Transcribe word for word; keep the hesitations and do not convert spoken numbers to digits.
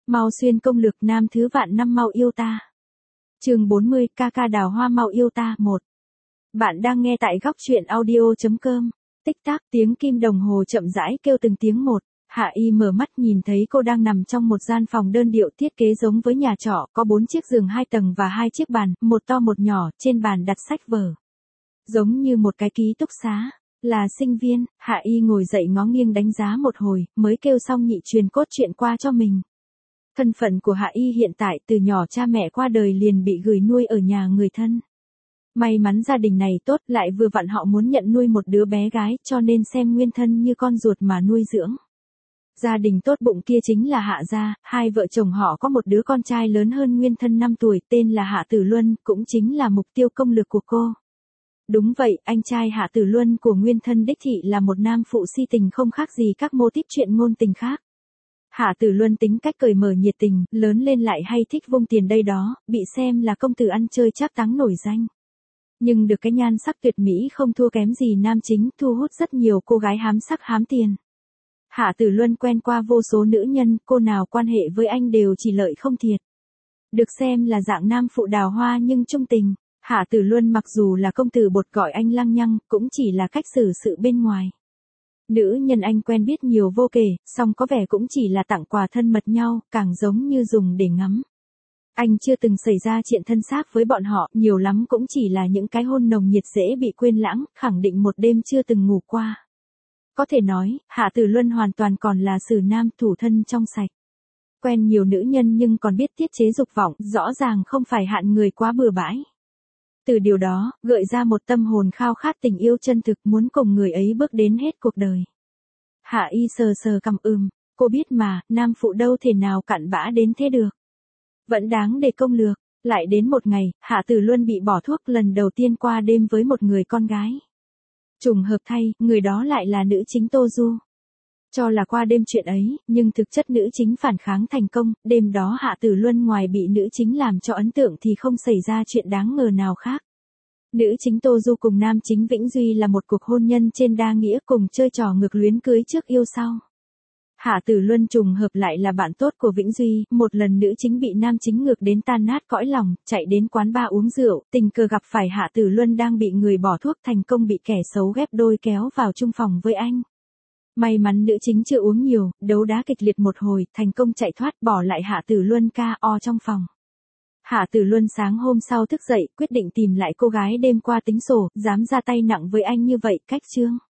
Mau xuyên công lược nam thứ vạn năm mau yêu ta. Chương bốn mươi, ca ca đào hoa mau yêu ta, một. Bạn đang nghe tại góc truyện audio chấm com. Tích tắc, tiếng kim đồng hồ chậm rãi kêu từng tiếng một. Hạ Y mở mắt nhìn thấy cô đang nằm trong một gian phòng đơn điệu thiết kế giống với nhà trọ, có bốn chiếc giường hai tầng và hai chiếc bàn, một to một nhỏ, trên bàn đặt sách vở. Giống như một cái ký túc xá. Là sinh viên, Hạ Y ngồi dậy ngó nghiêng đánh giá một hồi, mới kêu xong nhị truyền cốt truyện qua cho mình. Thân phận của Hạ Y hiện tại từ nhỏ cha mẹ qua đời liền bị gửi nuôi ở nhà người thân. May mắn gia đình này tốt, lại vừa vặn họ muốn nhận nuôi một đứa bé gái, cho nên xem nguyên thân như con ruột mà nuôi dưỡng. Gia đình tốt bụng kia chính là Hạ gia, hai vợ chồng họ có một đứa con trai lớn hơn nguyên thân năm tuổi, tên là Hạ Tử Luân, cũng chính là mục tiêu công lược của cô. Đúng vậy, anh trai Hạ Tử Luân của nguyên thân đích thị là một nam phụ si tình không khác gì các mô típ chuyện ngôn tình khác. Hạ Tử Luân tính cách cởi mở nhiệt tình, lớn lên lại hay thích vung tiền đây đó, bị xem là công tử ăn chơi trác táng nổi danh. Nhưng được cái nhan sắc tuyệt mỹ không thua kém gì nam chính, thu hút rất nhiều cô gái hám sắc hám tiền. Hạ Tử Luân quen qua vô số nữ nhân, cô nào quan hệ với anh đều chỉ lợi không thiệt. Được xem là dạng nam phụ đào hoa nhưng trung tình. Hạ Tử Luân mặc dù là công tử bột gọi anh lăng nhăng, cũng chỉ là cách xử sự bên ngoài. Nữ nhân anh quen biết nhiều vô kể, song có vẻ cũng chỉ là tặng quà thân mật nhau, càng giống như dùng để ngắm. Anh chưa từng xảy ra chuyện thân xác với bọn họ, nhiều lắm cũng chỉ là những cái hôn nồng nhiệt dễ bị quên lãng, khẳng định một đêm chưa từng ngủ qua. Có thể nói, Hạ Tử Luân hoàn toàn còn là sử nam thủ thân trong sạch. Quen nhiều nữ nhân nhưng còn biết tiết chế dục vọng, rõ ràng không phải hạn người quá bừa bãi. Từ điều đó, gợi ra một tâm hồn khao khát tình yêu chân thực, muốn cùng người ấy bước đến hết cuộc đời. Hạ Y sờ sờ cằm ừm, cô biết mà, nam phụ đâu thể nào cặn bã đến thế được. Vẫn đáng để công lược. Lại đến một ngày, Hạ Tử Luân bị bỏ thuốc lần đầu tiên qua đêm với một người con gái. Trùng hợp thay, người đó lại là nữ chính Tô Du. Cho là qua đêm chuyện ấy, nhưng thực chất nữ chính phản kháng thành công, đêm đó Hạ Tử Luân ngoài bị nữ chính làm cho ấn tượng thì không xảy ra chuyện đáng ngờ nào khác. Nữ chính Tô Du cùng nam chính Vĩnh Duy là một cuộc hôn nhân trên đa nghĩa, cùng chơi trò ngược luyến cưới trước yêu sau. Hạ Tử Luân trùng hợp lại là bạn tốt của Vĩnh Duy, một lần nữ chính bị nam chính ngược đến tan nát cõi lòng, chạy đến quán bar uống rượu, tình cờ gặp phải Hạ Tử Luân đang bị người bỏ thuốc, thành công bị kẻ xấu ghép đôi kéo vào chung phòng với anh. May mắn nữ chính chưa uống nhiều, đấu đá kịch liệt một hồi, thành công chạy thoát, bỏ lại Hạ Tử Luân ca o trong phòng. Hạ Tử Luân sáng hôm sau thức dậy, quyết định tìm lại cô gái đêm qua tính sổ, dám ra tay nặng với anh như vậy, cách chương.